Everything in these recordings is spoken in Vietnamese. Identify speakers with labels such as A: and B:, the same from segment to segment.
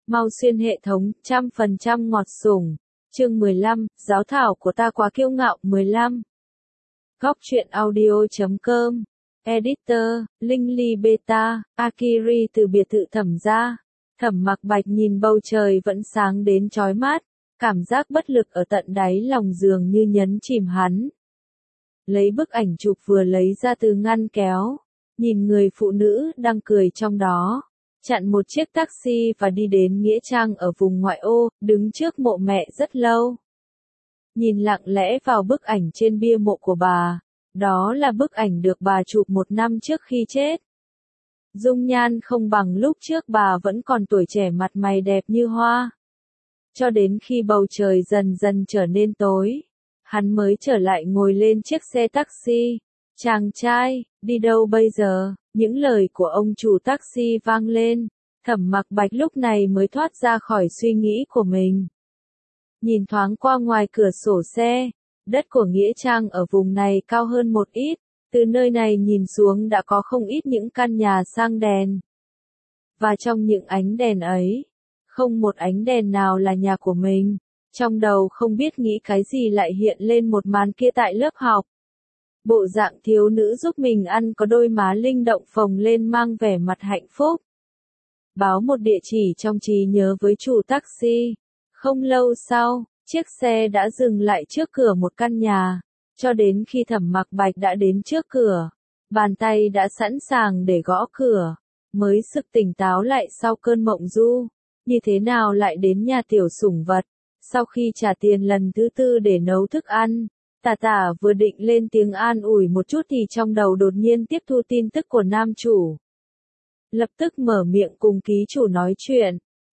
A: Mau xuyên hệ thống, 100% ngọt sủng. Chương 15, giáo thảo của ta quá kiêu ngạo. 15. Góc truyện audio.com. Editor, Linh Ly Beta, Akiri từ biệt thự Thẩm gia. Thẩm Mặc Bạch nhìn bầu trời vẫn sáng đến chói mắt, cảm giác bất lực ở tận đáy lòng dường như nhấn chìm hắn. Lấy bức ảnh chụp vừa lấy ra từ ngăn kéo, nhìn người phụ nữ đang cười trong đó, chặn một chiếc taxi và đi đến nghĩa trang ở vùng ngoại ô, đứng trước mộ mẹ rất lâu. Nhìn lặng lẽ vào bức ảnh trên bia mộ của bà, đó là bức ảnh được bà chụp 1 năm trước khi chết. Dung nhan không bằng lúc trước, bà vẫn còn tuổi trẻ, mặt mày đẹp như hoa. Cho đến khi bầu trời dần dần trở nên tối, hắn mới trở lại ngồi lên chiếc xe taxi. Chàng trai, đi đâu bây giờ? Những lời của ông chủ taxi vang lên. Thẩm Mặc Bạch lúc này mới thoát ra khỏi suy nghĩ của mình. Nhìn thoáng qua ngoài cửa sổ xe, đất của nghĩa trang ở vùng này cao hơn một ít. Từ nơi này nhìn xuống đã có không ít những căn nhà sang đèn. Và trong những ánh đèn ấy, không một ánh đèn nào là nhà của mình. Trong đầu không biết nghĩ cái gì lại hiện lên một màn kia tại lớp học. Bộ dạng thiếu nữ giúp mình ăn có đôi má linh động phồng lên mang vẻ mặt hạnh phúc. Báo một địa chỉ trong trí nhớ với chủ taxi. Không lâu sau, chiếc xe đã dừng lại trước cửa một căn nhà. Cho đến khi Thẩm Mặc Bạch đã đến trước cửa, bàn tay đã sẵn sàng để gõ cửa, mới sực tỉnh táo lại sau cơn mộng du. Như thế nào lại đến nhà tiểu sủng vật? Sau khi trả tiền lần thứ 4 để nấu thức ăn, Tả Tả vừa định lên tiếng an ủi một chút thì trong đầu đột nhiên tiếp thu tin tức của nam chủ. Lập tức mở miệng cùng ký chủ nói chuyện.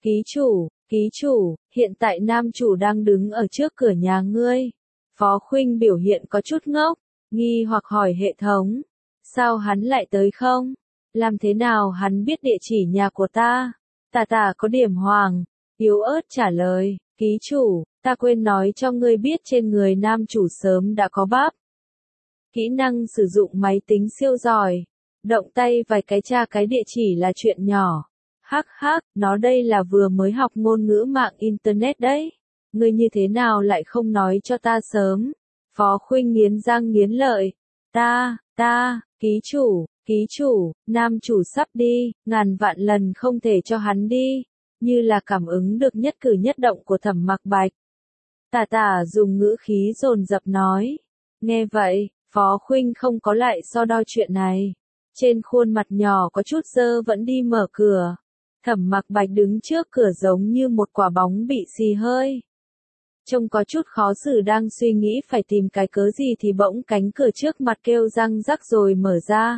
A: Ký chủ, hiện tại nam chủ đang đứng ở trước cửa nhà ngươi. Phó Khuynh biểu hiện có chút ngốc, nghi hoặc hỏi hệ thống. Sao hắn lại tới không? Làm thế nào hắn biết địa chỉ nhà của ta? Tả Tả có điểm hoàng, yếu ớt trả lời. Ký chủ, ta quên nói cho ngươi biết trên người nam chủ sớm đã có bắp. Kỹ năng sử dụng máy tính siêu giỏi. Động tay vài cái tra cái địa chỉ là chuyện nhỏ. Hắc hắc, nó đây là vừa mới học ngôn ngữ mạng internet đấy. Ngươi như thế nào lại không nói cho ta sớm? Phó Khuynh nghiến răng nghiến lợi. Ký chủ, nam chủ sắp đi, ngàn vạn lần không thể cho hắn đi. Như là cảm ứng được nhất cử nhất động của Thẩm Mặc Bạch. Tả Tả dùng ngữ khí dồn dập nói. Nghe vậy, Phó Khuynh không có lại so đo chuyện này. Trên khuôn mặt nhỏ có chút dơ vẫn đi mở cửa. Thẩm Mặc Bạch đứng trước cửa giống như một quả bóng bị xì hơi. Trông có chút khó xử, đang suy nghĩ phải tìm cái cớ gì thì bỗng cánh cửa trước mặt kêu răng rắc rồi mở ra.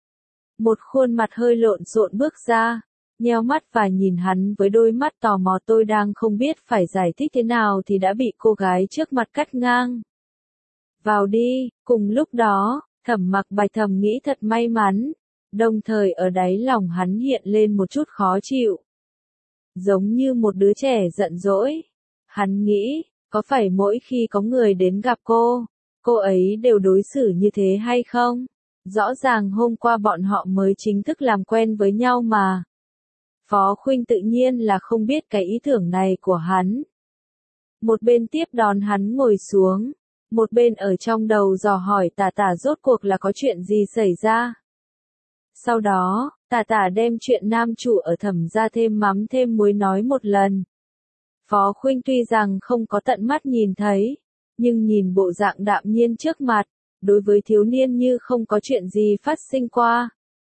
A: Một khuôn mặt hơi lộn xộn bước ra, nheo mắt và nhìn hắn với đôi mắt tò mò. Tôi đang không biết phải giải thích thế nào thì đã bị cô gái trước mặt cắt ngang. Vào đi. Cùng lúc đó, Thẩm Mặc Bạch thầm nghĩ thật may mắn, đồng thời ở đáy lòng hắn hiện lên một chút khó chịu. Giống như một đứa trẻ giận dỗi. Hắn nghĩ, có phải mỗi khi có người đến gặp cô ấy đều đối xử như thế hay không? Rõ ràng hôm qua bọn họ mới chính thức làm quen với nhau mà. Phó Khuynh tự nhiên là không biết cái ý tưởng này của hắn. Một bên tiếp đón hắn ngồi xuống, một bên ở trong đầu dò hỏi Tả Tả rốt cuộc là có chuyện gì xảy ra. Sau đó, Tả Tả đem chuyện nam chủ ở Thẩm gia thêm mắm thêm muối nói một lần. Phó Khuynh tuy rằng không có tận mắt nhìn thấy, nhưng nhìn bộ dạng đạm nhiên trước mặt, đối với thiếu niên như không có chuyện gì phát sinh qua.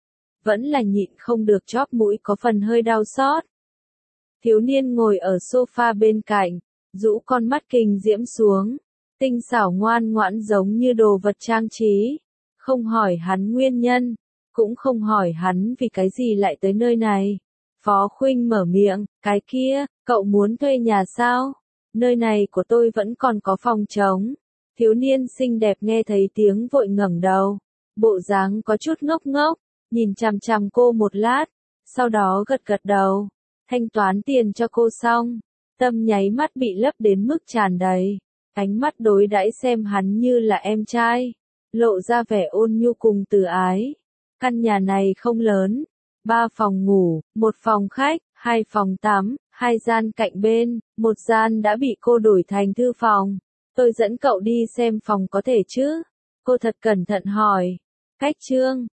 A: Vẫn là nhịn không được chóp mũi có phần hơi đau xót. Thiếu niên ngồi ở sofa bên cạnh, rũ con mắt kinh diễm xuống, tinh xảo ngoan ngoãn giống như đồ vật trang trí. Không hỏi hắn nguyên nhân, cũng không hỏi hắn vì cái gì lại tới nơi này. Phó Khuynh mở miệng, cái kia, cậu muốn thuê nhà sao? Nơi này của tôi vẫn còn có phòng trống. Thiếu niên xinh đẹp nghe thấy tiếng vội ngẩng đầu, bộ dáng có chút ngốc ngốc, nhìn chằm chằm cô một lát, sau đó gật gật đầu, thanh toán tiền cho cô xong, tâm nháy mắt bị lấp đến mức tràn đầy, ánh mắt đối đãi xem hắn như là em trai, lộ ra vẻ ôn nhu cùng từ ái. Căn nhà này không lớn, 3 phòng ngủ, 1 phòng khách, 2 phòng tắm, 2 gian cạnh bên, một gian đã bị cô đổi thành thư phòng. Tôi dẫn cậu đi xem phòng có thể chứ? Cô thật cẩn thận hỏi. Khách Trương,